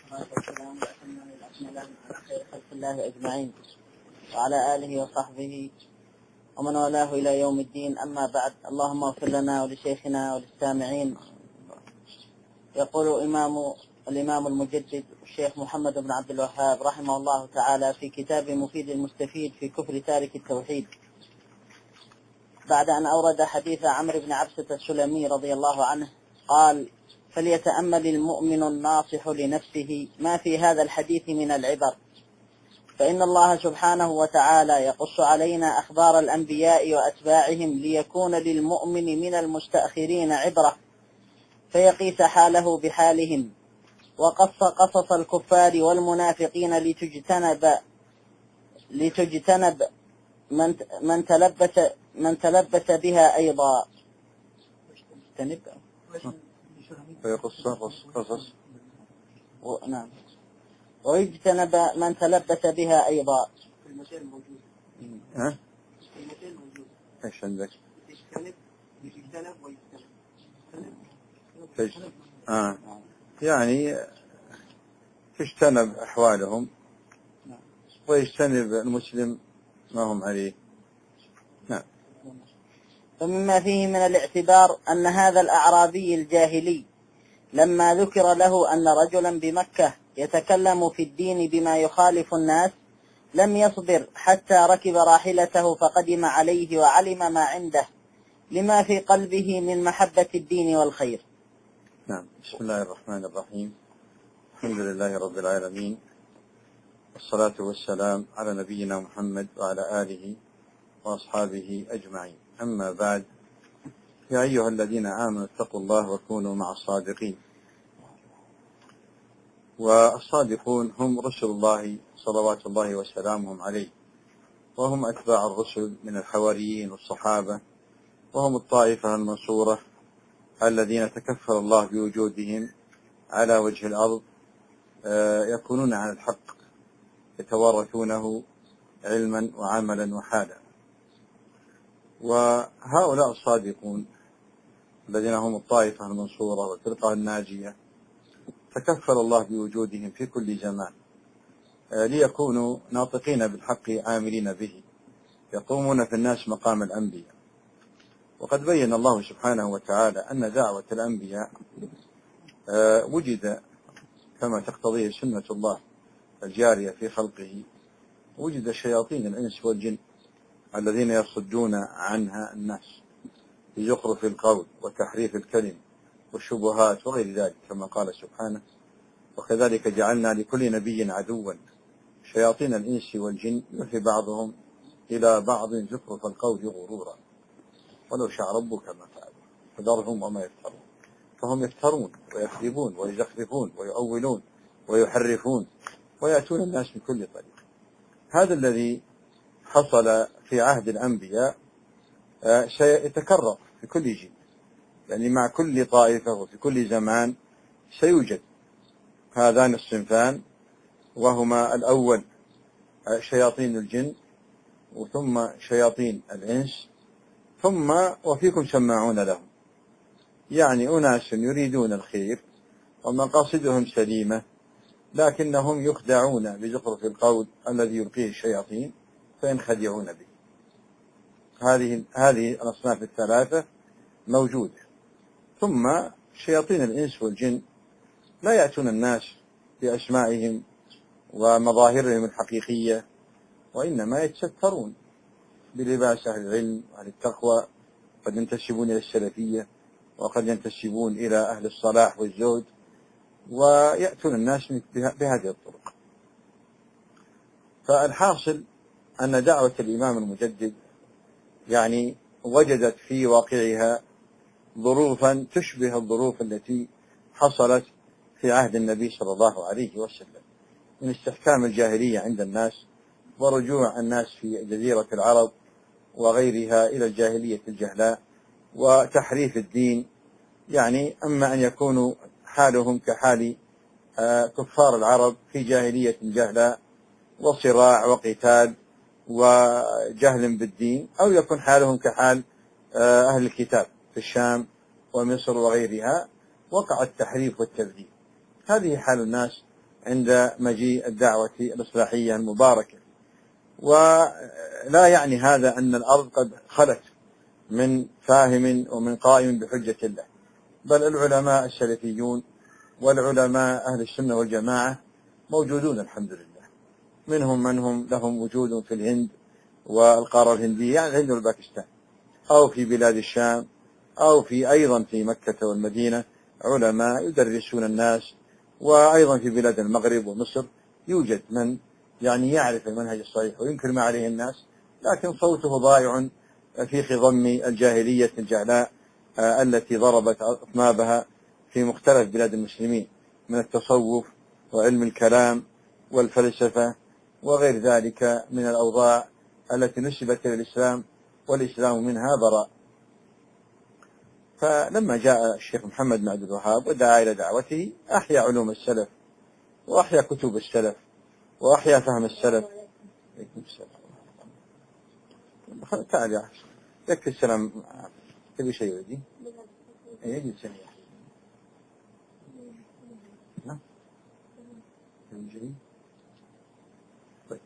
والسلام والأتمان الأكملان على خير خلق الله أجمعين وعلى آله وصحبه ومن والاه إلى يوم الدين. أما بعد، اللهم اغفر لنا ولشيخنا وللسامعين. يقول الإمام المجدد الشيخ محمد بن عبد الوهاب رحمه الله تعالى في كتاب مفيد المستفيد في كفر تارك التوحيد، بعد أن أورد حديث عمرو بن عبسة السلمي رضي الله عنه قال: فليتأمل المؤمن الناصح لنفسه ما في هذا الحديث من العبر، فإن الله سبحانه وتعالى يقص علينا أخبار الأنبياء وأتباعهم ليكون للمؤمن من المستأخرين عبرة فيقيس حاله بحالهم، وقص قصص الكفار والمنافقين لتجتنب من تلبس بها أيضا. فيقص قصص نعم، ويجتنب من تلبس بها أيضا. في المثال موجود. ها؟ في المثال موجود. ايش عندك؟ يجتنب ويجتنب. يعني تجتنب أحوالهم ويجتنب المسلم ما هم عليه. نعم. فمما فيه من الاعتبار أن هذا الأعرابي الجاهلي لما ذكر له أن رجلا بمكة يتكلم في الدين بما يخالف الناس لم يصبر حتى ركب راحلته فقدم عليه وعلم ما عنده لما في قلبه من محبة الدين والخير. نعم. بسم الله الرحمن الرحيم. الحمد لله رب العالمين، والصلاة والسلام على نبينا محمد وعلى آله وأصحابه أجمعين. أما بعد، يا أيها الذين آمنوا اتقوا الله وكونوا مع الصادقين. والصادقون هم رسل الله صلوات الله وسلامهم عليه، وهم أتباع الرسل من الحواريين والصحابة، وهم الطائفة المنصورة الذين تكفل الله بوجودهم على وجه الأرض، يكونون على الحق يتوارثونه علما وعملا وحالا. وهؤلاء الصادقون الذين هم الطائفة المنصورة والفرقة الناجية تكفل الله بوجودهم في كل زمان ليكونوا ناطقين بالحق عاملين به، يقومون في الناس مقام الأنبياء. وقد بين الله سبحانه وتعالى أن دعوة الأنبياء وجد كما تقتضيه سنة الله الجارية في خلقه، وجد شياطين الإنس والجن الذين يصدون عنها الناس بزخرف القول وتحريف الكلم والشبهات وغير ذلك، كما قال سبحانه: وكذلك جعلنا لكل نبي عدوا شياطين الإنس والجن يوحي بعضهم إلى بعض زخرف القول غرورا ولو شاء ربك ما فعلوا فذرهم وما يفترون. فهم يفترون ويكذبون ويزخرفون ويؤولون ويحرفون ويأتون الناس من كل طريق. هذا الذي حصل في عهد الأنبياء سيتكرر في كل جيل، يعني مع كل طائفة وفي كل زمان سيوجد هذان الصنفان، وهما الأول شياطين الجن، وثم شياطين الإنس، ثم وفيكم سماعون لهم، يعني أناس يريدون الخير ومقاصدهم سليمة لكنهم يخدعون بزخرف القول الذي يلقيه الشياطين فينخدعون به. هذه الأصناف الثلاثة موجودة. ثم شياطين الإنس والجن لا يأتون الناس بأسمائهم ومظاهرهم الحقيقية، وإنما يتسترون بلباس أهل العلم وأهل التقوى، قد ينتسبون إلى السلفية وقد ينتسبون إلى أهل الصلاح والزهد، ويأتون الناس بهذه الطرق. فالحاصل أن دعوة الإمام المجدد يعني وجدت في واقعها ظروفا تشبه الظروف التي حصلت في عهد النبي صلى الله عليه وسلم من استحكام الجاهلية عند الناس ورجوع الناس في جزيرة العرب وغيرها إلى الجاهلية الجهلاء وتحريف الدين، يعني أما أن يكونوا حالهم كحال كفار العرب في جاهلية جهلاء وصراع وقتال وجهل بالدين، أو يكون حالهم كحال أهل الكتاب في الشام ومصر وغيرها وقع التحريف والتبديل. هذه حال الناس عند مجيء الدعوة الإصلاحية المباركة. ولا يعني هذا أن الأرض قد خلت من فاهم ومن قائم بحجة الله، بل العلماء السلفيون والعلماء أهل السنة والجماعة موجودون الحمد لله، منهم من هم لهم وجود في الهند والقارة الهندية، يعني الهند والباكستان، أو في بلاد الشام، أو في أيضا في مكة والمدينة علماء يدرسون الناس، وأيضا في بلاد المغرب ومصر يوجد من يعني يعرف المنهج الصحيح وينكر ما عليه الناس، لكن صوته ضائع في خضم الجاهلية الجهلاء التي ضربت أطنابها في مختلف بلاد المسلمين من التصوف وعلم الكلام والفلسفة وغير ذلك من الأوضاع التي نسبت إلى الإسلام والإسلام منها براء. فلما جاء الشيخ محمد بن عبد الوهاب ودعا إلى دعوته أحيا علوم السلف وأحيا كتب السلف وأحيا فهم السلف. عليكم السلام. تعال يا أخي يكفي السلام. تبي شيء ودي؟ يجي سنة. نعم. طيب.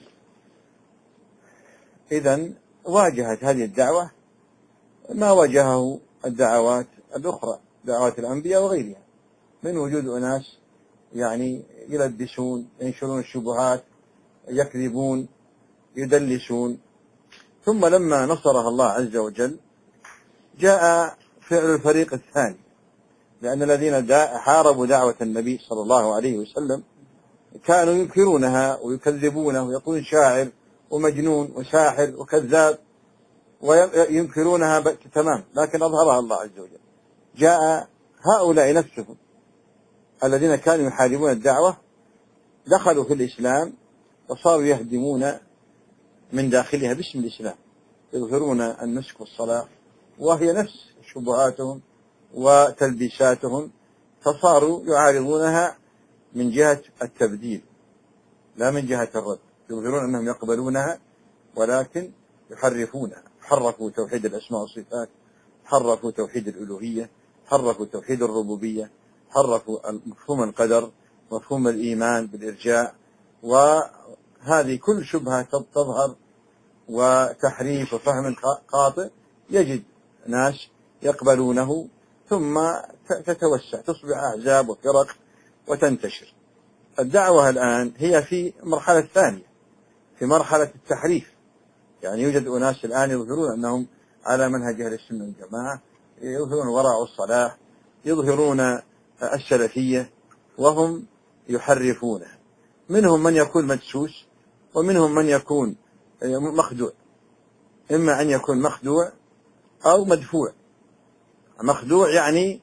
إذن واجهت هذه الدعوة ما واجهه الدعوات الأخرى، دعوات الأنبياء وغيرها، من وجود أناس يعني يلبسون، ينشرون الشبهات، يكذبون، يدلسون. ثم لما نصرها الله عز وجل جاء فعل الفريق الثاني، لأن الذين حاربوا دعوة النبي صلى الله عليه وسلم كانوا ينكرونها ويكذبونه ويقولون شاعر ومجنون وساحر وكذاب وينكرونها تمام، لكن أظهرها الله عز وجل. جاء هؤلاء نفسهم الذين كانوا يحاربون الدعوة دخلوا في الإسلام وصاروا يهدمون من داخلها باسم الإسلام، يظهرون النسك والصلاة وهي نفس شبهاتهم وتلبيساتهم، فصاروا يعارضونها من جهة التبديل لا من جهة الرد. يظهرون أنهم يقبلونها ولكن يحرفونها، حرفوا توحيد الأسماء والصفات، حرفوا توحيد الألوهية، حرفوا توحيد الربوبية، حرفوا مفهوم القدر، مفهوم الإيمان بالإرجاء. وهذه كل شبهة تظهر وتحريف وفهم خاطئ يجد ناس يقبلونه، ثم تتوسع تصبح أحزاب وفرق وتنتشر. الدعوة الآن هي في مرحلة ثانية، في مرحلة التحريف، يعني يوجد أناس الآن يظهرون أنهم على منهج أهل السنة والجماعة، يظهرون الورع والصلاح، يظهرون السلفية، وهم يحرفونها. منهم من يكون مدسوس ومنهم من يكون مخدوع، إما أن يكون مخدوع أو مدفوع. مخدوع يعني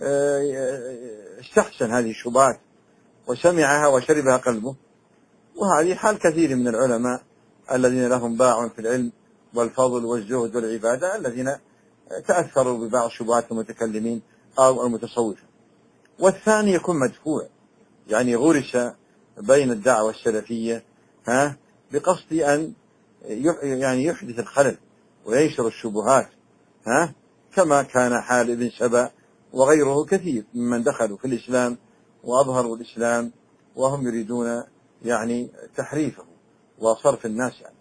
استحسن هذه الشبهات وسمعها وشربها قلبه، وهذه حال كثير من العلماء الذين لهم باع في العلم والفضل والزهد والعبادة، الذين تأثروا ببعض شبهات المتكلمين أو المتصوفة. والثاني يكون مدفوع، يعني غرس بين الدعوة السلفية بقصد أن يعني يحدث الخلل وينشر الشبهات، كما كان حال ابن سبأ وغيره كثير ممن دخلوا في الإسلام وأظهروا الإسلام وهم يريدون يعني تحريفه وصرف الناس عنه.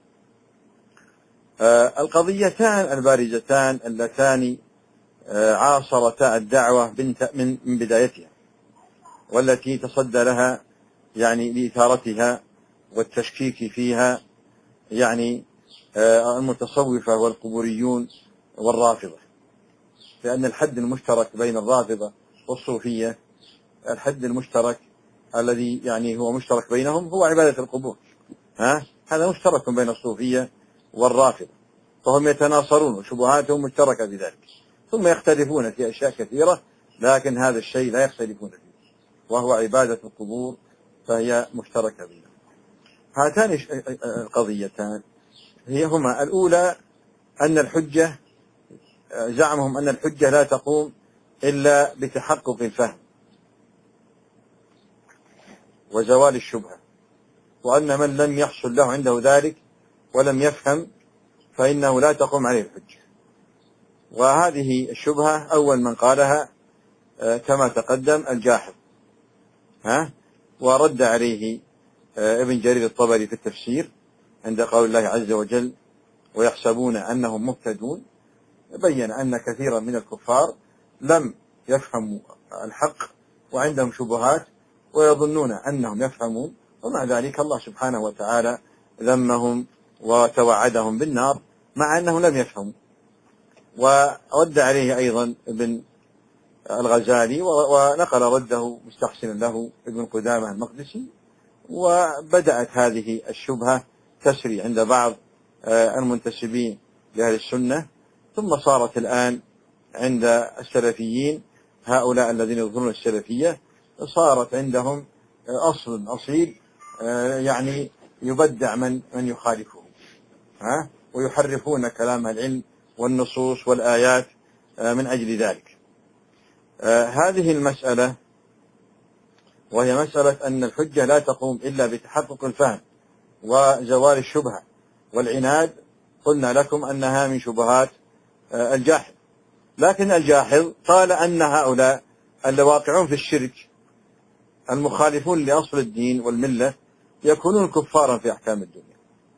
القضيتان البارزتان اللتان عاصرتا الدعوة من بدايتها، والتي تصدى لها يعني لإثارتها والتشكيك فيها، يعني المتصوفة والقبوريون والرافضة. لأن الحد المشترك بين الرافضة والصوفية، الحد المشترك الذي يعني هو مشترك بينهم هو عبادة القبور. هذا مشترك بين الصوفية والرافضة، فهم يتناصرون وشبهاتهم مشتركة في ذلك، ثم يختلفون في أشياء كثيرة، لكن هذا الشيء لا يختلفون فيه، وهو عبادة القبور، فهي مشتركة بينهم. هاتان القضيتان هما الأولى أن الحجة، زعمهم أن الحجة لا تقوم إلا بتحقق الفهم وزوال الشبهة، وأن من لم يحصل له عنده ذلك ولم يفهم فإنه لا تقوم عليه الحجة. وهذه الشبهة أول من قالها كما تقدم الجاحظ، ورد عليه ابن جرير الطبري في التفسير عند قول الله عز وجل ويحسبون أنهم مهتدون، بين أن كثيرا من الكفار لم يفهموا الحق وعندهم شبهات ويظنون أنهم يفهمون، ومع ذلك الله سبحانه وتعالى ذمهم وتوعدهم بالنار مع أنهم لم يفهموا. ورد عليه أيضا ابن الغزالي ونقل رده مستحسنا له ابن قدامة المقدسي، وبدأت هذه الشبهة تسري عند بعض المنتسبين لأهل السنة، ثم صارت الآن عند السلفيين هؤلاء الذين يظهرون السلفية، صارت عندهم أصل أصيل يعني يبدع من يخالفه، ويحرفون كلام العلم والنصوص والآيات من أجل ذلك. هذه المسألة وهي مسألة أن الحجة لا تقوم إلا بتحقق الفهم وزوال الشبهة والعناد، قلنا لكم أنها من شبهات الجاحظ. لكن الجاحظ قال أن هؤلاء الواقعون في الشرك المخالفون لأصل الدين والملة يكونون كفارا في أحكام الدنيا.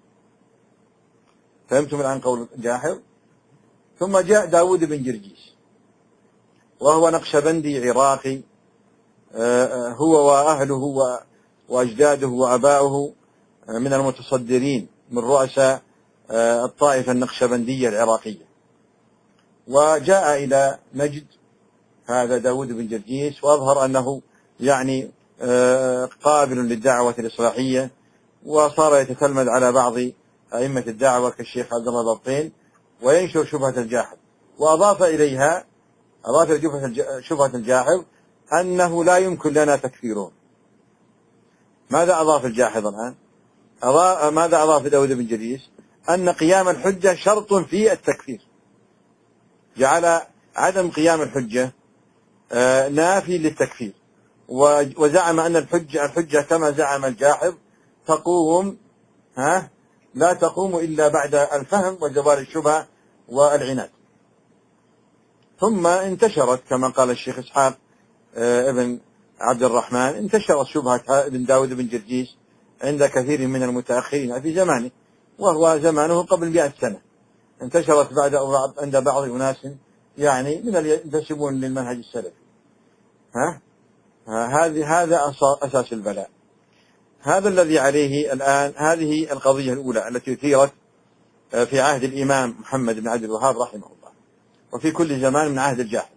فهمتم الآن قول الجاحظ؟ ثم جاء داود بن جرجيس وهو نقشبندي عراقي، هو وأهله وأجداده وأباؤه من المتصدرين من رؤساء الطائفة النقشبندية العراقية، وجاء إلى نجد هذا داود بن جرجيس وأظهر أنه يعني قابل للدعوة الإصلاحية، وصار يتتلمذ على بعض أئمة الدعوة كالشيخ عبد الله البطين وينشر شبهة الجاحظ، وأضاف إليها شبهة الجاحظ أنه لا يمكن لنا تكفيرهم. ماذا أضاف الجاحظ الآن؟ ماذا أضاف داود بن جرجيس؟ أن قيام الحجة شرط في التكفير، جعل عدم قيام الحجة نافي للتكفير، وزعم أن الحجة كما زعم الجاحظ تقوم لا تقوم إلا بعد الفهم وزوال الشبهة والعناد. ثم انتشرت كما قال الشيخ إسحاق ابن عبد الرحمن، انتشرت شبهة ابن داود بن جرجيس عند كثير من المتأخرين في زمانه، وهو زمانه قبل 100 سنة، انتشرت عند بعض أناس يعني من ينتسبون للمنهج السلفي. هذا أساس البلاء، هذا الذي عليه الآن. هذه القضية الأولى التي أثيرت في عهد الإمام محمد بن عبد الوهاب رحمه الله، وفي كل زمان من عهد الجاحظ.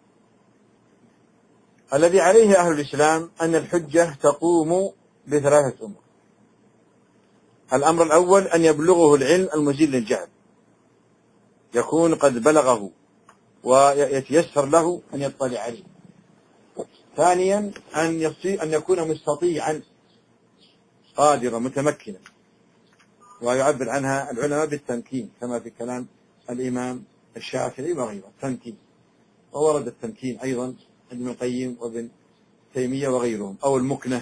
الذي عليه أهل الإسلام أن الحجة تقوم بثلاثة أمور. الأمر الأول أن يبلغه العلم المزيل للجهل، يكون قد بلغه ويتيسر له أن يطلع عليه. ثانيا أن يكون مستطيعا قادرا متمكنا، ويعبر عنها العلماء بالتمكين كما في كلام الإمام الشافعي وغيره، التمكين، وورد التمكين أيضا عند ابن القيم وابن تيمية وغيرهم، أو المكنة.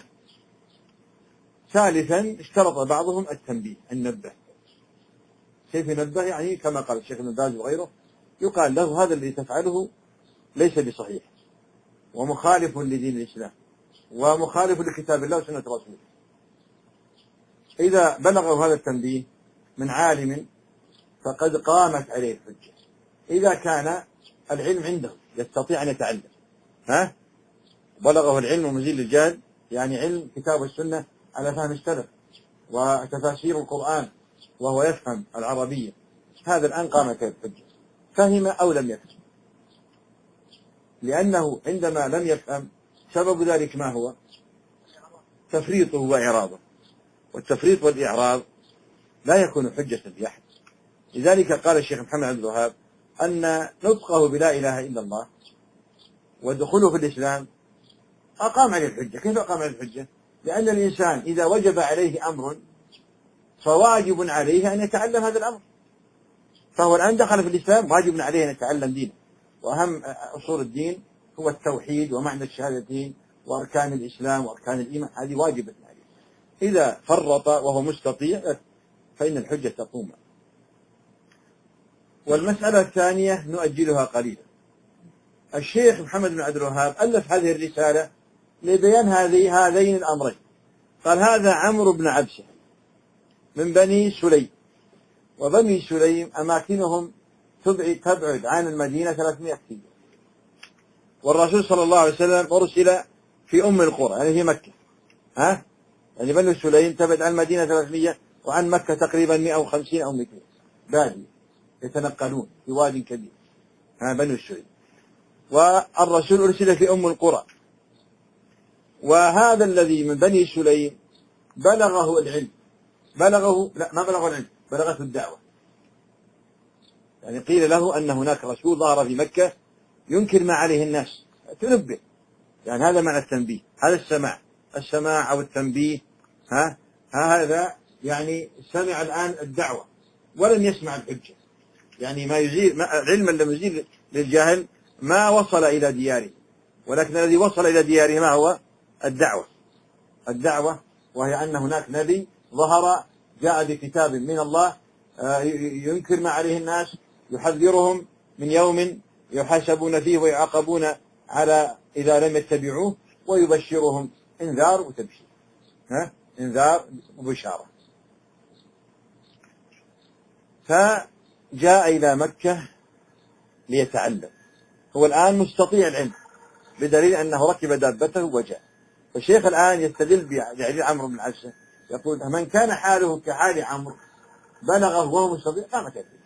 ثالثا اشترط بعضهم التنبيه، النبه. كيف ينبه؟ يعني كما قال الشيخ ابن باز وغيره، يقال له هذا الذي تفعله ليس بصحيح ومخالف لدين الإسلام ومخالف لكتاب الله وسنة رسوله. إذا بلغوا هذا التنبيه من عالم فقد قامت عليه الحجة، إذا كان العلم عنده يستطيع أن يتعلم، بلغه العلم ومزيل الجهل، يعني علم كتاب السنة على فهم السلف وتفاسير القرآن وهو يفهم العربية، هذا الآن قامت عليه الحجة، فهم أو لم يفهم. لأنه عندما لم يفهم سبب ذلك ما هو؟ تفريطه وإعراضه، والتفريط والإعراض لا يكون حجة لأحد. لذلك قال الشيخ محمد عبد الوهاب أن نطقه بلا إله إلا الله ودخوله في الإسلام أقام عليه الحجة. كيف أقام عليه الحجة؟ لأن الإنسان إذا وجب عليه أمر فواجب عليه أن يتعلم هذا الأمر، فهو الآن دخل في الإسلام واجب عليه أن يتعلم دينه، وأهم أصول الدين هو التوحيد ومعنى الشهادتين وأركان الإسلام وأركان الإيمان، هذه واجبة عليه. إذا فرط وهو مستطيع فإن الحجة تقوم. والمسألة الثانية نؤجلها قليلا. الشيخ محمد بن عبد الوهاب ألف هذه الرسالة لبيان هذين الأمرين، قال هذا عمرو بن عبسة من بني سليم، وبني سليم أماكنهم تبعد عن المدينة 300 كيلو، والرسول صلى الله عليه وسلم أرسل في أم القرى يعني في مكة. يعني بني سليم تبعد عن المدينة 300 وعن مكة تقريبا 150 أو 200 بادية يتنقلون في واد كبير. بني سليم، والرسول أرسل في أم القرى. وهذا الذي من بني سليم بلغه العلم، ما بلغه العلم، بلغته الدعوة. يعني قيل له أن هناك رسول ظهر في مكة ينكر ما عليه الناس، تنبه. يعني هذا معنى التنبيه، هذا السماع أو التنبيه. هذا يعني سمع الآن الدعوة ولم يسمع الحجة. يعني ما يزيل علما لم يزيل للجاهل ما وصل إلى دياره، ولكن الذي وصل إلى دياره ما هو الدعوة، وهي أن هناك نبي ظهر جاء بكتاب من الله ينكر ما عليه الناس، يحذرهم من يوم يحاسبون فيه ويعاقبون على إذا لم يتبعوه، ويبشرهم إنذار وتبشير. إنذار وبشارة. فجاء إلى مكة ليتعلم. هو الآن مستطيع العلم بدليل أنه ركب دابته وجاء. فالشيخ الآن يستدل بحديث عمرو بن عبسة، يقول من كان حاله كحال عمرو بلغه وهو مستطيع قامت الحجة.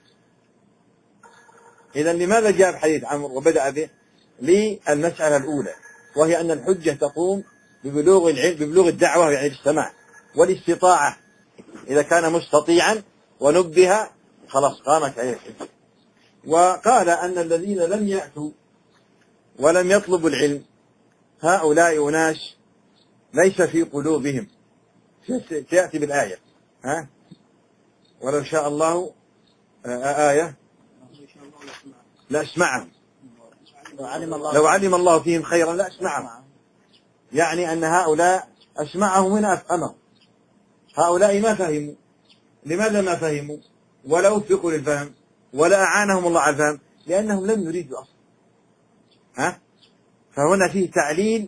إذا لماذا جاء بحديث عمرو وبدأ به؟ للمسألة الأولى، وهي أن الحجة تقوم ببلوغ العلم، ببلوغ الدعوة يعني السماع والاستطاعة. إذا كان مستطيعا ونبه خلاص قامت عليه الحجة. وقال أن الذين لم يأتوا ولم يطلبوا العلم هؤلاء أناس ليس في قلوبهم، تأتي بالآية ولو شاء الله آية لأسمعهم، لو علم الله فيهم خيرا لأسمعهم. يعني أن هؤلاء أسمعهم هنا أفهمهم. هؤلاء ما فهموا. لماذا ما فهموا ولا وفقوا للفهم ولا أعانهم الله على الفهم؟ لأنهم لم يريدوا أصلا. فهنا فيه تعليل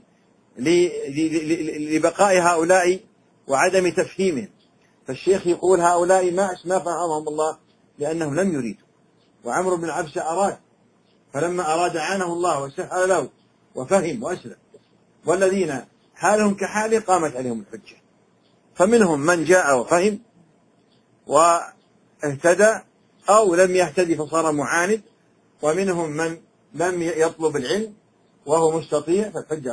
لبقاء هؤلاء وعدم تفهيمهم. فالشيخ يقول هؤلاء ما فهمهم الله لأنهم لم يريدوا. وعمرو بن عبسة أراد، فلما أراد أعانه الله وسهل له وفهم وأسلم. والذين حالهم كحاله قامت عليهم الحجة. فمنهم من جاء وفهم واهتدى، أو لم يهتدي فصار معاند، ومنهم من لم يطلب العلم وهو مستطيع، فالحجة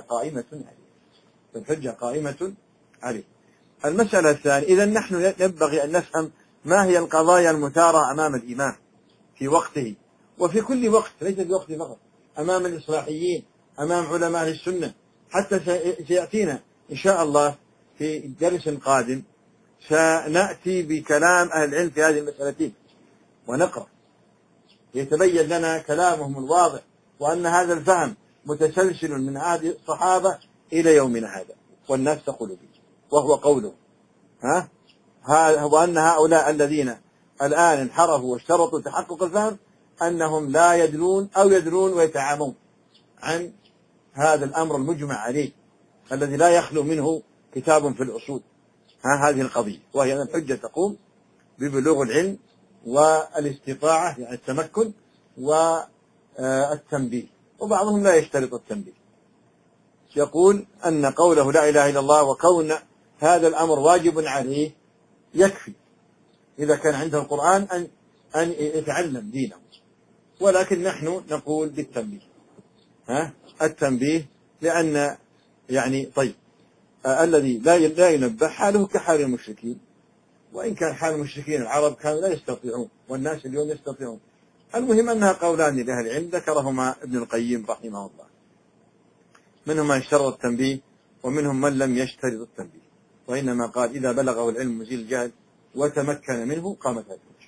قائمة عليه. المسألة الثانية، إذا نحن ينبغي أن نفهم ما هي القضايا المثارة أمام الإمام في وقته وفي كل وقت، ليس في وقته فقط، أمام الإصلاحيين، أمام علماء السنة. حتى سيأتينا إن شاء الله في درس قادم سنأتي بكلام أهل العلم في هذه المسألتين ونقرأ يتبين لنا كلامهم الواضح، وأن هذا الفهم متسلسل من عهد الصحابة إلى يومنا هذا، والناس تقول به، وهو قوله وأن هؤلاء الذين الآن انحرفوا واشترطوا تحقق الفهم أنهم لا يدرون أو يدرون ويتعامون عن هذا الأمر المجمع عليه الذي لا يخلو منه كتاب في الأصول. هذه القضية، وهي أن الحجة تقوم ببلوغ العلم والاستطاعة يعني التمكن والتنبيه، وبعضهم لا يشترط التنبيه. يقول أن قوله لا إله إلا الله وكون هذا الأمر واجب عليه يكفي إذا كان عنده القرآن أن يتعلم دينه. ولكن نحن نقول بالتنبيه، التنبيه، لأن يعني طيب الذي لا ينبه حاله كحال المشركين، وإن كان حال المشركين العرب كانوا لا يستطيعون، والناس اليوم يستطيعون. المهم أنها قولان لأهل العلم ذكرهما ابن القيم رحمه الله، منهم من اشترط التنبيه ومنهم من لم يشترط التنبيه، وإنما قال إذا بلغه العلم مزيل الجهل وتمكن منه قامت الحجة.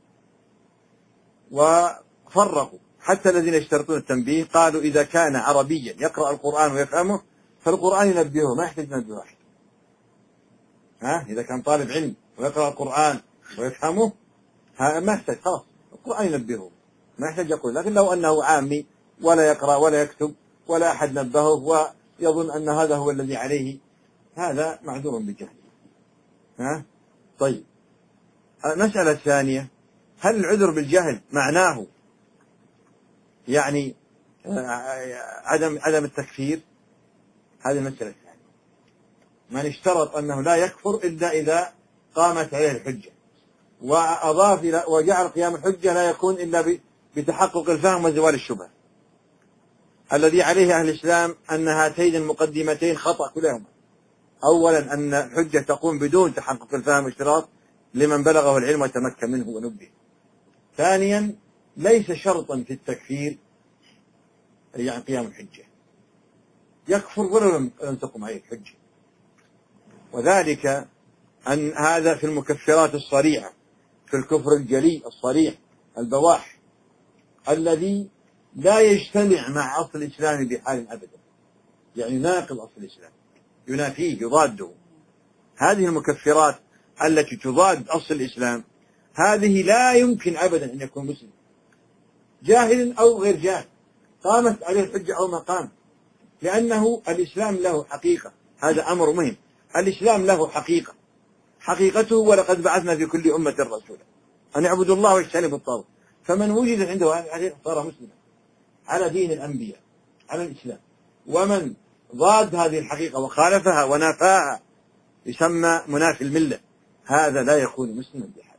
وفرقوا حتى الذين يشترطون التنبيه قالوا إذا كان عربيا يقرأ القرآن ويفهمه فالقرآن ينبهه، ما يحتاج نبه واحد. إذا كان طالب علم ويقرأ القرآن ويفهمه ما يحتاج، خلاص القرآن ينبهه، ما يحتاج يقول. لكن لو أنه عامي ولا يقرأ ولا يكتب ولا أحد نبهه ويظن أن هذا هو الذي عليه هذا معذور بجهل. ها؟ طيب، المسألة الثانية، هل العذر بالجهل معناه يعني عدم التكفير؟ هذه المسألة الثانية. من اشترط أنه لا يكفر إلا إذا قامت عليه الحجة، وأضاف إلى وجعل قيام الحجة لا يكون إلا بتحقق الفهم وزوال الشبهة، الذي عليه أهل الإسلام أن هاتين المقدمتين خطأ كلاهما. أولا أن الحجة تقوم بدون تحقق الفهم والاشتراط لمن بلغه العلم وتمكن منه ونبه. ثانيا، ليس شرطا في التكفير يعني قيام الحجة، يكفر ولو لم تقم عليه الحجة. وذلك أن هذا في المكفرات الصريحة، في الكفر الجلي الصريح البواح الذي لا يجتمع مع أصل الإسلام بحال أبدا، يعني ناقض أصل الإسلام، ينافيه يضاده. هذه المكفرات التي تضاد أصل الإسلام هذه لا يمكن أبدا أن يكون مسلم، جاهل أو غير جاهل، قامت عليه الحجة أو ما قام، لأنه الإسلام له حقيقة. هذا أمر مهم. الإسلام له حقيقة، حقيقته ولقد بعثنا في كل أمة رسولا أن يعبدوا الله واجتنبوا الطاغوت. فمن وجد عنده هذه صار مسلما على دين الأنبياء على الإسلام. ومن ضاد هذه الحقيقة وخالفها ونافاها يسمى منافي الملة، هذا لا يكون مسلما بحال.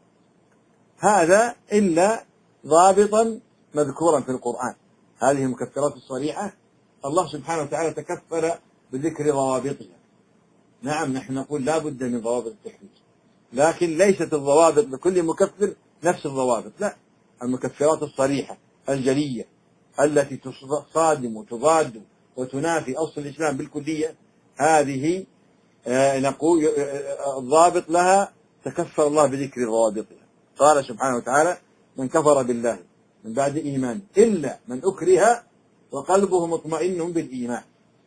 هذا إلا ضابطا مذكورا في القرآن. هذه المكفرات الصريحة الله سبحانه وتعالى تكفل بذكر ضوابطها. نعم، نحن نقول لا بد من ضوابط التكفير، لكن ليست الضوابط لكل مكفر نفس الضوابط، لا. المكفرات الصريحة الجلية التي تصادم وتضاد وتنافي أصل الإسلام بالكلية، هذه نقول الضابط لها تكفل الله بذكر ضوابطها. قال سبحانه وتعالى: من كفر بالله من بعد إيمان إلا من أكره وقلبه مطمئن بالإيمان.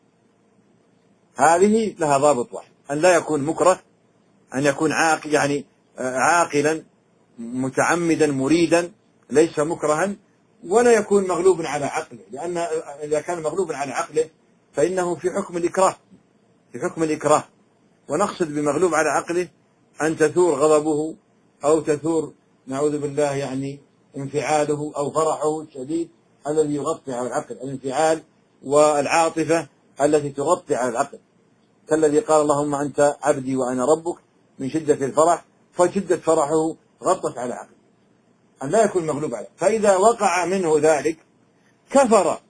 هذه لها ضابط واحد، أن لا يكون مكره، أن يكون عاقلا متعمدا مريدا ليس مكرها، ولا يكون مغلوب على عقله، لأن إذا كان مغلوب على عقله فإنه في حكم الإكراه، في حكم الإكراه. ونقصد بمغلوب على عقله أن تثور غضبه أو تثور نعوذ بالله يعني انفعاله أو فرحه الشديد الذي يغطي على العقل، الانفعال والعاطفة التي تغطي على العقل، كالذي قال: اللهم أنت عبدي وأنا ربك، من شدة الفرح، فشدة فرحه غطت على عقله، أن لا يكون مغلوب عليه. فإذا وقع منه ذلك كفر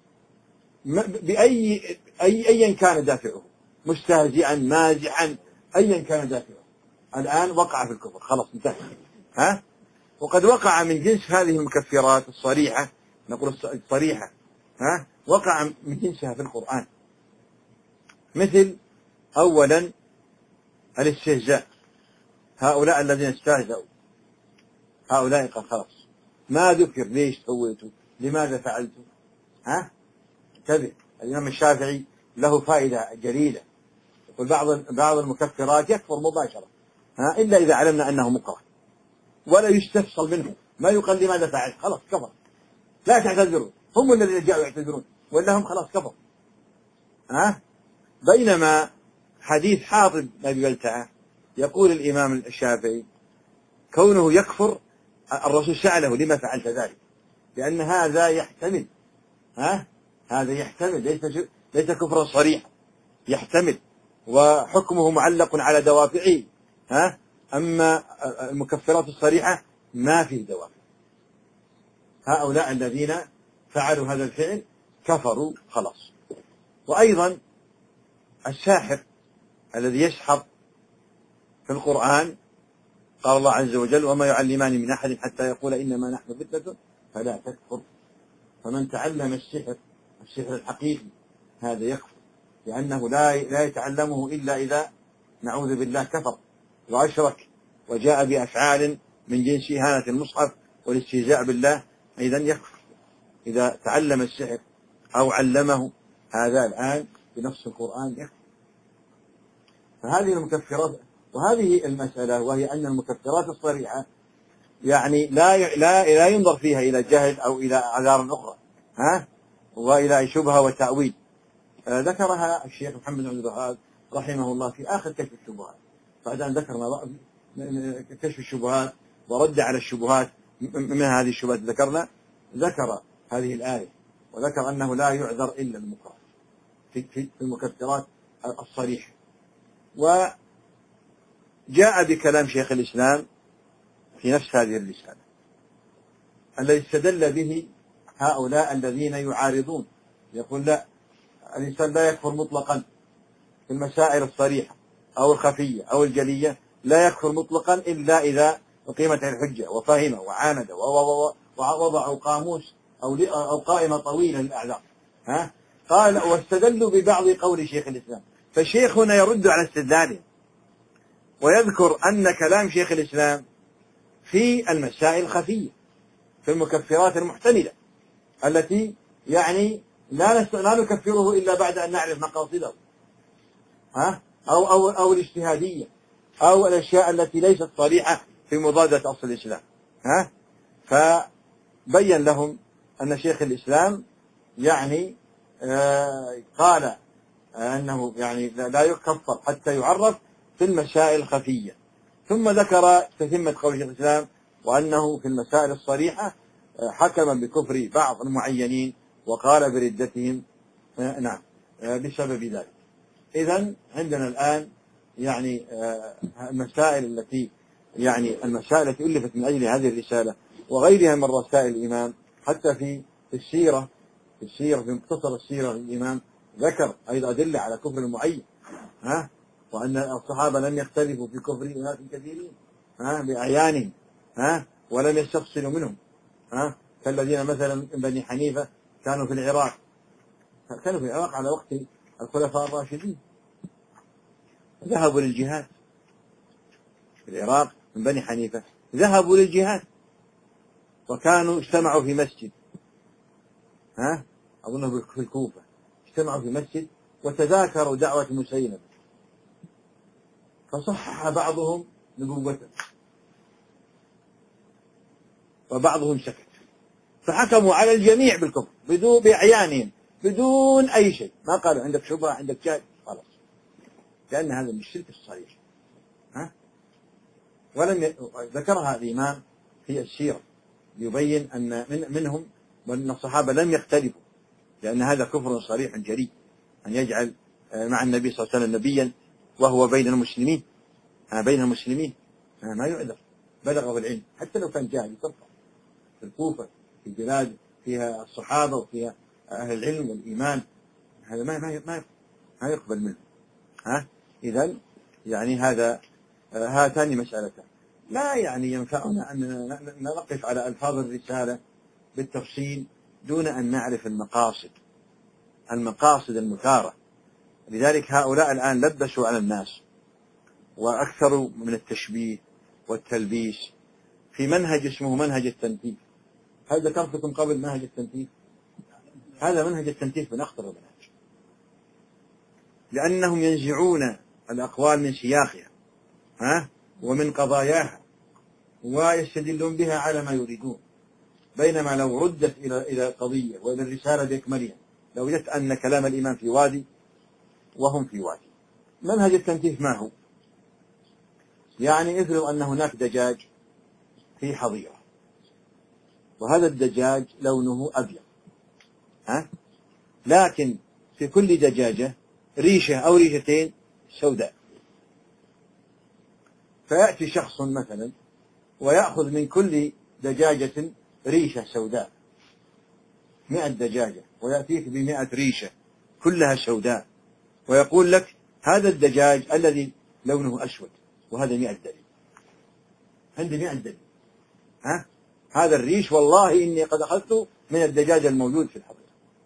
أيا كان دافعه، مستهزئا مازحا أيا كان دافعه، الآن وقع في الكفر، خلاص انتهى. وقد وقع من جنس هذه المكفرات الصريحة، نقول الصريحة، وقع من جنسها في القرآن، مثل أولا الاستهزاء. هؤلاء الذين استهزأوا، هؤلاء قال خلاص ما ذكر ليش سويته، لماذا فعلته. انتبه، الإمام الشافعي له فائدة جليلة، يقول بعض المكفرات يكفر مباشرة إلا إذا علمنا أنه مكره، ولا يستفصل منه، ما يقال لماذا فعل، خلاص كفر، لا تعتذروا، هم الذين جاءوا يعتذرون ولا هم خلاص كفر. بينما حديث حاطب أبي بلتعة يقول الإمام الشافعي كونه يكفر، الرسول سأله: لما فعلت ذلك؟ لأن هذا يحتمل، هذا يحتمل، ليس كفرا صريحا، يحتمل، وحكمه معلق على دوافعه. أما المكفرات الصريحة ما فيه دوافع. هؤلاء الذين فعلوا هذا الفعل كفروا خلاص. وأيضا الساحر الذي يسحر في القرآن، قال الله عز وجل: وما يعلمان من أحد حتى يقول إنما نحن فتنة فلا تكفر. فمن تعلم السحر الحقيقي هذا يكفر، لأنه لا يتعلمه إلا إذا نعوذ بالله كفر وأشرك وجاء بأفعال من جنس إهانة المصحف والاستهزاء بالله، إذن يكفر إذا تعلم السحر أو علمه، هذا الآن بنص القرآن يكفر. فهذه المكفرات، وهذه المسألة وهي أن المكفرات الصريحة يعني لا ينظر فيها إلى جهل أو إلى أعذار أخرى، وإلى شبهة وتأويل. ذكرها الشيخ محمد بن عبد الوهاب رحمه الله في آخر كشف الشبهات، بعد أن ذكرنا كشف الشبهات ورد على الشبهات، من هذه الشبهات ذكرنا، ذكر هذه الآية وذكر أنه لا يعذر إلا المكره في المكفرات الصريحة. وجاء بكلام شيخ الإسلام في نفس هذه الرسالة الذي استدل به هؤلاء الذين يعارضون، يقول لا، الإنسان لا يكفر مطلقا في المسائل الصريحة أو الخفية أو الجلية، لا يكفر مطلقا إلا إذا أقيمت الحجة وفهم وعاند ووضعوا قاموس أو قائمة طويلة للأعذار. قال واستدلوا ببعض قول شيخ الإسلام، فالشيخ هنا يرد على استدلاله ويذكر أن كلام شيخ الإسلام في المسائل الخفية، في المكفرات المحتملة التي يعني لا نكفره إلا بعد أن نعرف مقاصده، أو الاجتهادية أو الأشياء التي ليست صريحة في مضادة أصل الإسلام. فبين لهم أن شيخ الإسلام يعني قال أنه يعني لا يكفر حتى يعرف في المسائل الخفية، ثم ذكر تتمة قول شيخ الإسلام وأنه في المسائل الصريحة حكم بكفر بعض المعينين وقال بردتهم نعم بسبب ذلك. إذن عندنا الآن يعني المسائل التي ألفت من أجل هذه الرسالة وغيرها من رسائل الإمام، حتى في السيرة في مختصر السيرة الإمام ذكر أيضا أدلة على كفر المعين، وأن الصحابة لم يختلفوا في كفر أناس كثيرين بأعيانهم، ولم يستفصلوا منهم، كالذين مثلا من بني حنيفة كانوا في العراق على وقت الخلفاء الراشدين، ذهبوا للجهاد في العراق. من بني حنيفة ذهبوا للجهاد وكانوا اجتمعوا في مسجد، أظنه في الكوفة، اجتمعوا في مسجد وتذاكروا دعوة مسيلمة، فصحح بعضهم نبوته وبعضهم سكت، فحكموا على الجميع بالكفر بأعيانهم بدون أي شيء، ما قالوا عندك شبهة عندك شيء، خلاص، لأن هذا من الشرك الصريح. ولم ذكرها الإمام في السيرة يبين أن منهم وأن الصحابة لم يختلفوا، لأن هذا كفر صريح جريء أن يجعل مع النبي صلى الله عليه وسلم نبيا وهو بين المسلمين ما يعذر، بلغه العلم حتى لو كان جاهل يكفر. في الكوفة في بلاد فيها الصحابة وفيها أهل العلم والإيمان، هذا ما يقبل منه. إذن يعني هاتان مسألتان، لا يعني ينفعنا أن نقف على ألفاظ الرسالة بالتفصيل دون أن نعرف المقاصد المثارة. لذلك هؤلاء الآن لبسوا على الناس وأكثروا من التشبيه والتلبيس في منهج اسمه منهج التنتيف. هل ذكرت لكم قبل منهج التنتيف؟ هذا منهج التنتيف من أخطر المناهج، لأنهم ينزعون الأقوال من سياقها ومن قضاياها ويستدلون بها على ما يريدون، بينما لو ردت إلى قضية وإلى الرسالة بأكملها لوجدت أن كلام الإمام في وادي وهم في وادي. منهج التنتيف ما هو؟ يعني افرض أن هناك دجاج في حظيرة، وهذا الدجاج لونه أبيض، لكن في كل دجاجة ريشة أو ريشتين سوداء، فيأتي شخص مثلا ويأخذ من كل دجاجة ريشة سوداء، 100 دجاجة، ويأتيك ب100 ريشة كلها سوداء، ويقول لك هذا الدجاج الذي لونه أسود وهذا 100 دليل، عندي 100 دليل، هذا الريش والله إني قد أخذته من الدجاج الموجود في الحظيرة.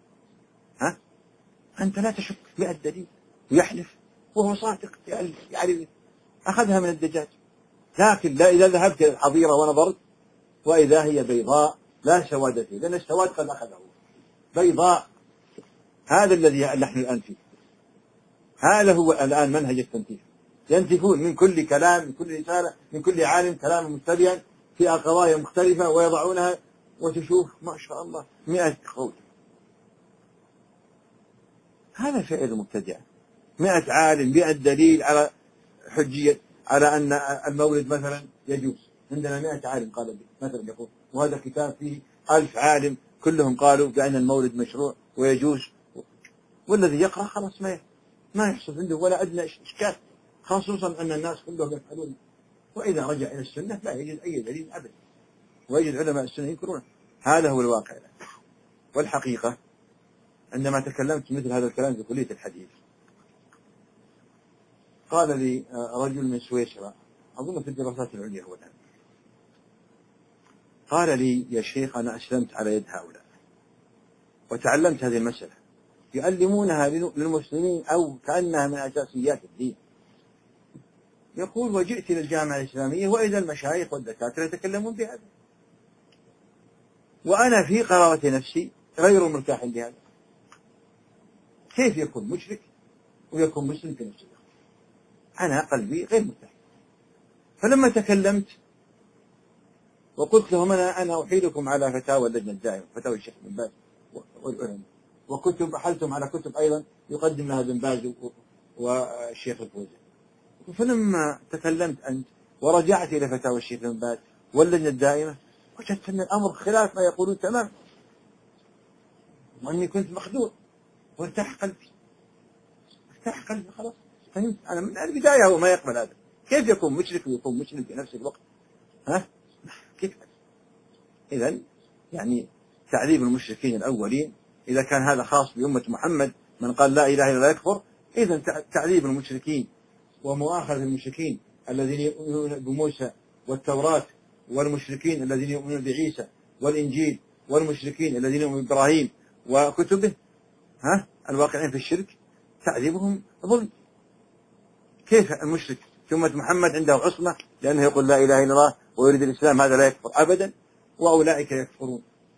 أنت لا تشك 100 دليل، ويحلف وهو صادق، يعني أخذها من الدجاج. لكن لا، إذا ذهبت إلى الحظيرة ونظرت وإذا هي بيضاء لا سواد فيه، لأن السواد قد أخذه، بيضاء. هذا الذي نحن الآن فيه، هذا هو الآن منهج التنتيف. ينتفون من كل كلام، من كل رسالة، من كل عالم كلام مستبين في قضايا مختلفة ويضعونها، وتشوف ما شاء الله 100 قول. هذا فعل المبتدع، 100 عالم 100 دليل على حجية على أن المولد مثلا يجوز. عندنا 100 عالم قال به مثلا يقول، وهذا كتاب فيه 1000 عالم كلهم قالوا بأن المولد مشروع ويجوز، والذي يقرأ خلاص ما يحصل عنده ولا أدنى إشكال، خصوصا أن الناس كلهم يفعلون. وإذا رجع إلى السنة لا يجد أي دليل أبدا، ويجد علماء السنة ينكرونه. هذا هو الواقع. والحقيقة عندما تكلمت مثل هذا الكلام في كلية الحديث، قال لي رجل من سويسرا أظن في الدراسات العليا هو الآن، قال لي يا شيخ أنا أسلمت على يد هؤلاء وتعلمت هذه المسألة يعلمونها للمسلمين أو كأنها من أساسيات الدين. يقول وجئت إلى الجامعة الإسلامية وإذا المشايخ والدكاترة يتكلمون بهذا، وأنا في قرارة نفسي غير مرتاح بهذا. كيف يكون مشرك ويكون مسلم في نفس الوقت؟ أنا قلبي غير مرتاح. فلما تكلمت وقلت لهم أنا أحيلكم على فتاوى اللجنة الدائمة، فتاوى الشيخ بن باز والعلماء، وكتب أحلتم على كتب أيضا يقدم لها بن باز والشيخ الفوزي. فلما تكلمت أنت ورجعت إلى فتاوى الشيخ بن باز واللجنة الدائمة وجدت أن الأمر خلاف ما يقولون تمام، وأني كنت مخدوع وارتاح قلبي، ارتاح قلبي خلاص. فهمت أنا من البداية هو ما يقبل هذا. كيف يكون مشرك ويكون مسلم في نفس الوقت؟ كيف؟ إذن يعني تعذيب المشركين الأولين إذا كان هذا خاص بأمة محمد من قال لا إله إلا الله يكفر، إذن تعذيب المشركين ومؤاخذة المشركين الذين يؤمنون بموسى والتوراة، والمشركين الذين يؤمنون بعيسى والإنجيل، والمشركين الذين يؤمنون بإبراهيم وكتبه الواقعين في الشرك، تعذيبهم ظلم. كيف المشرك في أمة محمد عنده عصمة لأنه يقول لا إله إلا الله ويريد الإسلام هذا لا يكفر أبدا، وأولئك يكفرون؟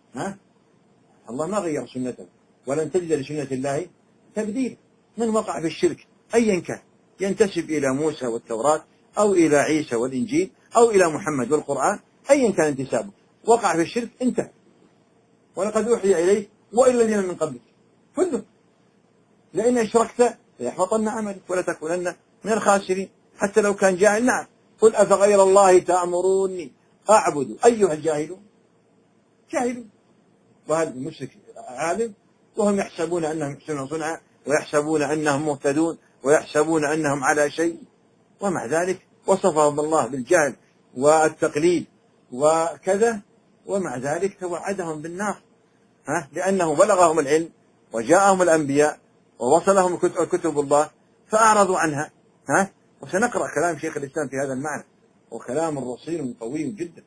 الله ما غير سنته ولن تجد لسنة الله تبديل. من وقع في الشرك أيا كان ينتسب إلى موسى والتوراة أو إلى عيسى والإنجيل أو إلى محمد والقرآن، أيا كان انتسابه وقع في الشرك انتهى. ولقد أوحي إليك وإلى الذين من قبلك كله لئن أشركت ليحبطن عملك ولا تكونن من الخاسرين. حتى لو كان جاهل نعم، قل أفغير الله تأمروني أعبد أيها الجاهلون. جاهلون. وهذا المشرك عالم وهم يحسبون أنهم يحسنون صنعا ويحسبون أنهم مهتدون ويحسبون أنهم على شيء، ومع ذلك وصفهم الله بالجهل والتقليد وكذا، ومع ذلك توعدهم بالنار لأنه بلغهم العلم وجاءهم الأنبياء ووصلهم كتب الله فأعرضوا عنها. وسنقرأ كلام شيخ الإسلام في هذا المعنى، وكلام رصين طويل جدا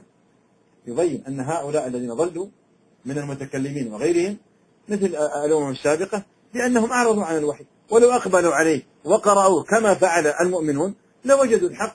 يبين أن هؤلاء الذين ضلوا من المتكلمين وغيرهم مثل الأمم السابقة لأنهم أعرضوا عن الوحي، ولو أقبلوا عليه وقرأوه كما فعل المؤمنون لوجدوا الحق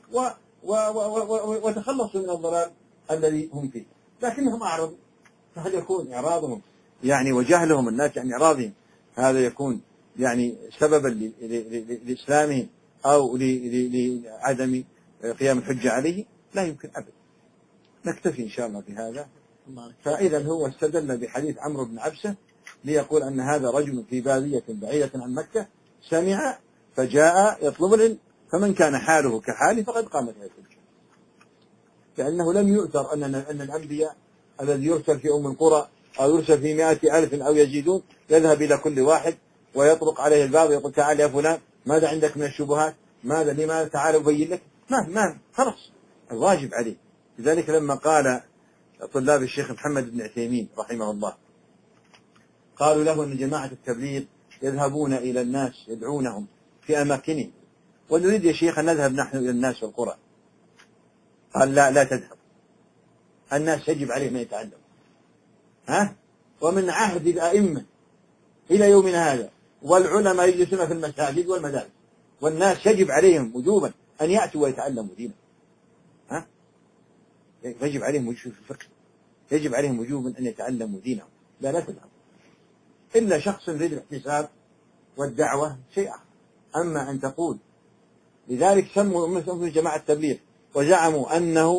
وتخلصوا من الضلال الذي هم فيه، لكنهم أعرضوا. فهل يكون إعراضهم يعني وجهلهم الناس عن إعراضهم هذا يكون يعني سببا لإسلامهم أو لعدم قيام الحجة عليه؟ لا يمكن أبدا. نكتفي إن شاء الله بهذا. فإذا هو استدل بحديث عمرو بن عبسة ليقول أن هذا رجل في بادية بعيدة عن مكة سمع فجاء يطلب العلم، فمن كان حاله كحاله فقد قامت هذه الحجة، لأنه لم يؤثر أن الأنبياء الذي يرسل في أم القرى أو يرسل في 100,000 أو يزيدون يذهب إلى كل واحد ويطرق عليه الباب ويقول تعال يا فلان ماذا عندك من الشبهات، لماذا تعال أبين لك. ما خلص الواجب عليه. لذلك لما قال طلاب الشيخ محمد بن عثيمين رحمه الله قالوا له أن جماعة التبليغ يذهبون إلى الناس يدعونهم في أماكنهم ونريد يا شيخ أن نذهب نحن إلى الناس والقرى. قال لا تذهب، الناس يجب عليهم أن يتعلموا. ومن عهد الأئمة إلى يومنا هذا والعلماء يجلسون في المساجد والمدارس، والناس يجب عليهم وجوبا أن يأتوا ويتعلموا دينهم. يجب عليهم وجوب في الفقه، يجب عليهم وجوبا أن يتعلموا دينهم. لا تذهب إلا شخص يريد الاحتساب والدعوة شيء آخر. أما أن تقول لذلك سموا مثل جماعة التبليغ وزعموا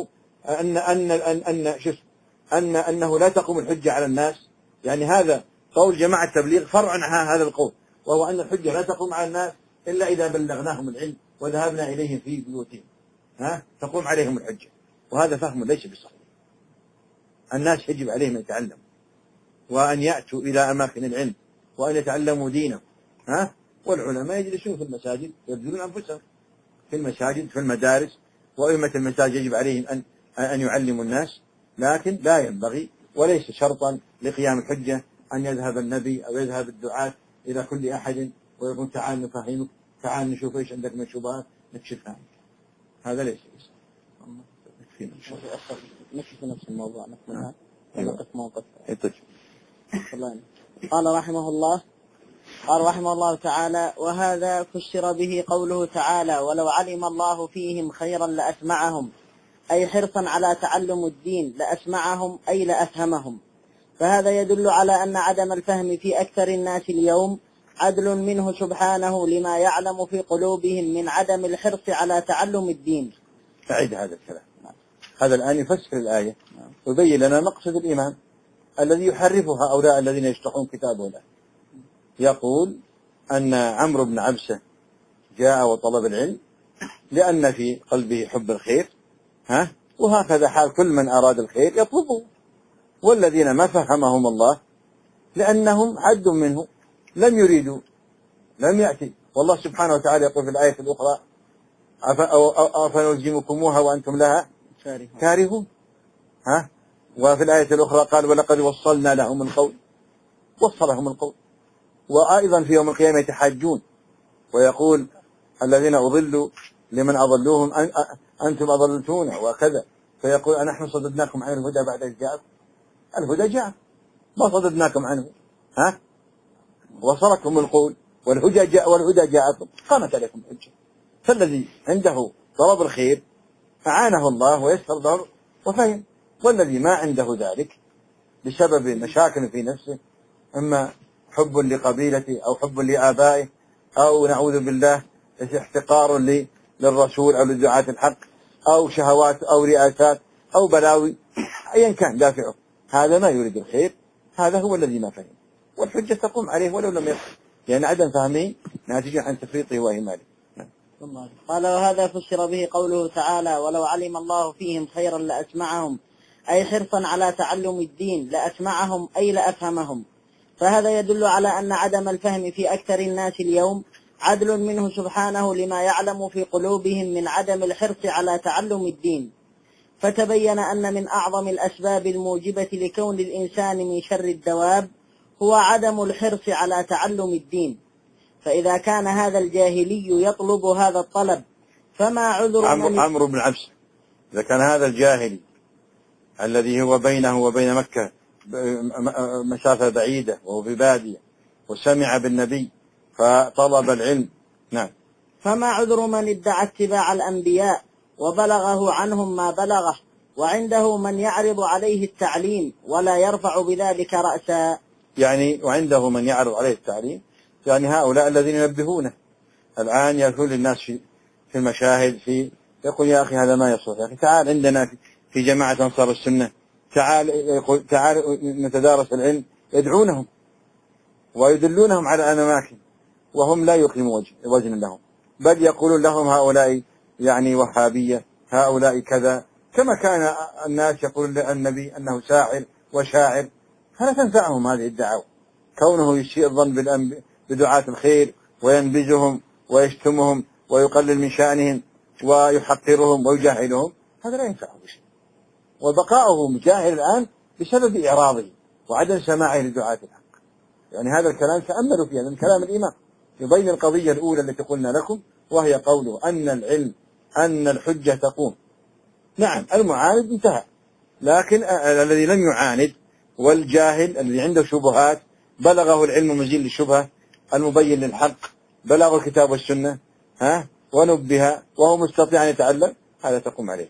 أنه لا تقوم الحجة على الناس، يعني هذا قول جماعة التبليغ فرع عن هذا القول، وهو أن الحجة لا تقوم على الناس إلا إذا بلغناهم العلم وذهبنا إليهم في بيوتهم تقوم عليهم الحجة. وهذا فهم ليس بصحيح. الناس يجب عليهم أن يتعلموا وأن يأتوا إلى أماكن العلم وأن يتعلموا دينهم والعلماء يجلسون في المساجد يبذلون أنفسهم في المساجد في المدارس، وأئمة المساجد يجب عليهم أن يعلموا الناس، لكن لا ينبغي وليس شرطا لقيام الحجة أن يذهب النبي أو يذهب الدعاة إلى كل أحد ويقول تعال نفهمك، تعال نشوف إيش عندك من شبهات نكشفها. هذا ليس نكشف في نفس الموضوع نفسها ونقف موقف. قال رحمه الله تعالى: وهذا فسر به قوله تعالى: ولو علم الله فيهم خيرا لأسمعهم، أي حرصا على تعلم الدين، لأسمعهم أي لأفهمهم. فهذا يدل على أن عدم الفهم في أكثر الناس اليوم عدل منه سبحانه لما يعلم في قلوبهم من عدم الحرص على تعلم الدين. أعيد هذا الكلام. هذا الآن يفسر الآية ويبين لنا مقصد الإمام الذي يحرفها هؤلاء الذين يشرحون كتابه له. يقول أن عمرو بن عبسة جاء وطلب العلم لأن في قلبه حب الخير وهكذا حال كل من أراد الخير يطلبه، والذين ما فهمهم الله لأنهم عد منه لم يريدوا لم يأتي. والله سبحانه وتعالى يقول في الآية الأخرى: أفنلزمكموها وأنتم لها كارهون. وفي الآية الأخرى قال: ولقد وصلنا لهم القول، وصلهم القول. وأيضا في يوم القيامة يتحاجون ويقول الذين أضلوا لمن أضلوهم أنتم أضلتونا وكذا، فيقول: أنحن صددناكم عن الهدى بعد إذ جاءكم. الهدى جاء ما صددناكم عنه وصلكم القول والهدى جاءكم قامت عليكم الحجة. فالذي عنده طلب الخير أعانه الله ويسر له وفهم، والذي ما عنده ذلك بسبب مشاكل في نفسه، إما حب لقبيلته أو حب لآبائه أو نعوذ بالله احتقار للرسول أو للدعاة الحق أو شهوات أو رئاسات أو بلاوي، أيا كان دافعه، هذا ما يريد الخير، هذا هو الذي ما فهم، والحجة تقوم عليه ولو لم يفهم، لأن عدم فهمه ناتج عن تفريطه وإهماله. قال: وهذا فسر به قوله تعالى: ولو علم الله فيهم خيرا لأسمعهم، أي حرصا على تعلم الدين، لأسمعهم أي لأفهمهم. فهذا يدل على أن عدم الفهم في أكثر الناس اليوم عدل منه سبحانه لما يعلم في قلوبهم من عدم الحرص على تعلم الدين. فتبين أن من أعظم الأسباب الموجبة لكون الإنسان من شر الدواب هو عدم الحرص على تعلم الدين. فإذا كان هذا الجاهلي يطلب هذا الطلب فما عذر عمرو بن عبسة، إذا كان هذا الجاهلي الذي هو بينه وبين مكة مسافة بعيدة وهو في بادية وسمع بالنبي فطلب العلم، نعم، فما عذر من ادعى اتباع الأنبياء وبلغه عنهم ما بلغه وعنده من يعرض عليه التعليم ولا يرفع بذلك رأسا؟ يعني وعنده من يعرض عليه التعليم، يعني هؤلاء الذين ينبهونه الآن يقول للناس في المشاهد يقول: يا أخي هذا ما يصلح، يا أخي تعال عندنا في جماعة أنصار السنة، تعال نتدارس العلم، يدعونهم ويدلونهم على أماكن وهم لا يقيموا وزنا لهم، بل يقولون لهم هؤلاء يعني وهابية، هؤلاء كذا، كما كان الناس يقول للنبي أنه ساحر وشاعر. فلا تنفعهم هذه الدعوة، كونه يسيء الظن بدعاة الخير وينبذهم ويشتمهم ويقلل من شأنهم ويحقرهم ويجاهلهم، هذا لا ينفعه بشيء. وبقاؤه جاهل الآن بسبب إعراضه وعدم سماعه لدعاة الحق. يعني هذا الكلام تأملوا فيه من كلام الإمام يبين القضية الأولى التي قلنا لكم، وهي قوله أن الحجة تقوم. نعم المعاند انتهى، لكن الذي لم يعاند والجاهل الذي عنده شبهات بلغه العلم مزيل للشبهة المبين للحق، بلغه الكتاب والسنة ونبه وهو مستطيع أن يتعلم، هذا تقوم عليه.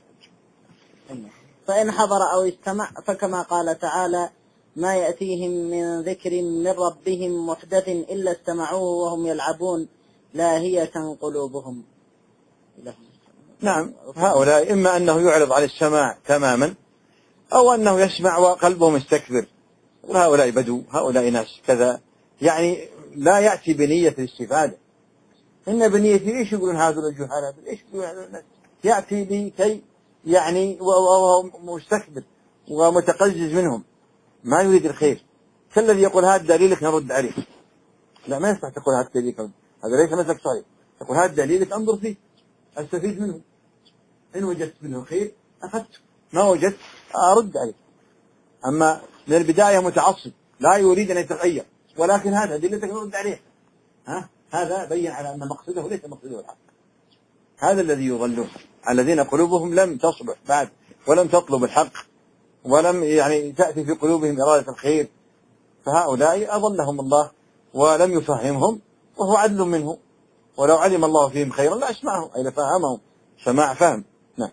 فإن حضر أو استمع فكما قال تعالى: ما يأتيهم من ذكر من ربهم محدث إلا استمعوه وهم يلعبون لاهية قلوبهم. نعم هؤلاء إما أنه يعرض عن السماع تماما أو أنه يسمع وقلبه مستكبر، وهؤلاء بدو، هؤلاء ناس كذا، يعني لا يأتي بنية الاستفادة، إن بنيتي إيش يقولون هذول الجهال؟ إيش يقولون هذول الناس؟ يأتي لي كي يعني وهو مستكبر ومتقزز منهم، ما يريد الخير. كالذي يقول هذا دليلك نرد عليه. لا، ما يصح تقول هذا دليلك، هذا ليس مسلك صحيح. تقول هذا دليلك انظر فيه، استفيد منه، إن وجدت منه خير أخذته، ما وجدت أرد عليه. أما من البداية متعصب لا يريد أن يتغير، ولكن هذا دليلك نرد عليه، هذا بين على أن مقصده ليس مقصده الحق. هذا الذي يضلون، الذين قلوبهم لم تصبح بعد ولم تطلب الحق ولم يعني تأتي في قلوبهم إرادة الخير، فهؤلاء أضلهم الله ولم يفهمهم، وهو عدل منه. ولو علم الله فيهم خيرا لأسمعهم، أي لفهمهم سماع فهم. نعم.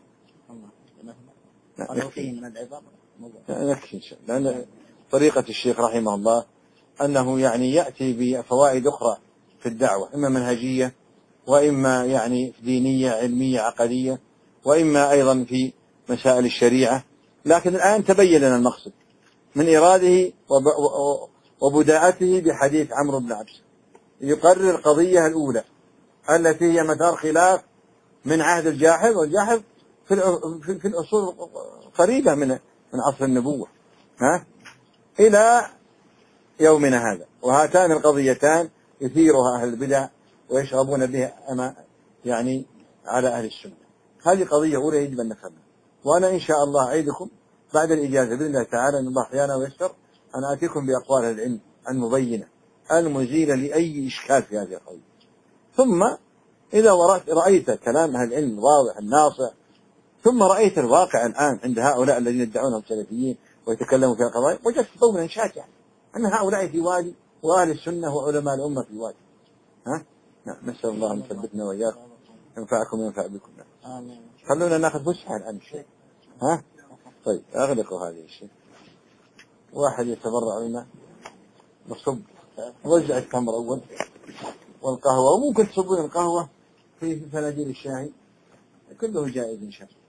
يكفي من العظام. يكفي إن شاء الله، لأن طريقة الشيخ رحمه الله أنه يعني يأتي بفوائد أخرى في الدعوة، إما منهجية وإما يعني دينية علمية عقدية، وإما أيضا في مسائل الشريعة. لكن الآن تبين لنا المقصد من إراده وبداءته بحديث عمرو بن عبس، يقرر القضية الأولى التي هي مثار خلاف من عهد الجاحظ، والجاحظ في الأصول قريبة من عصر النبوة إلى يومنا هذا. وهاتان القضيتان يثيرها أهل البدع ويشغبون بها يعني على أهل السنة. هذه قضية أولى يجب أن نفهمها. وأنا إن شاء الله أعيدكم بعد الإجازة بإذن الله تعالى، أن الله أحيانا ويسر أن آتيكم بأقوال العلم المبينة المزيلة لأي إشكال في هذه القضية. ثم إذا رأيت كلام أهل العلم الواضح الناصع، ثم رأيت الواقع الآن عند هؤلاء الذين يدعونهم سلفيين ويتكلموا في القضايا، وجدت ضوءا شاسعا أن هؤلاء في وادي وأهل السنة وعلماء الأمة في وادي. نعم. نسأل الله أن يثبتنا وإياكم، ينفعكم وينفع بكم. آمين. خلونا ناخذ فسحة الآن شيء. طيب أغلقوا هذه الشيء. واحد يتبرع لنا نصب وزع التمر أول والقهوة، وممكن تصبون القهوة في فناجيل الشاي، كله جائز إن شاء الله.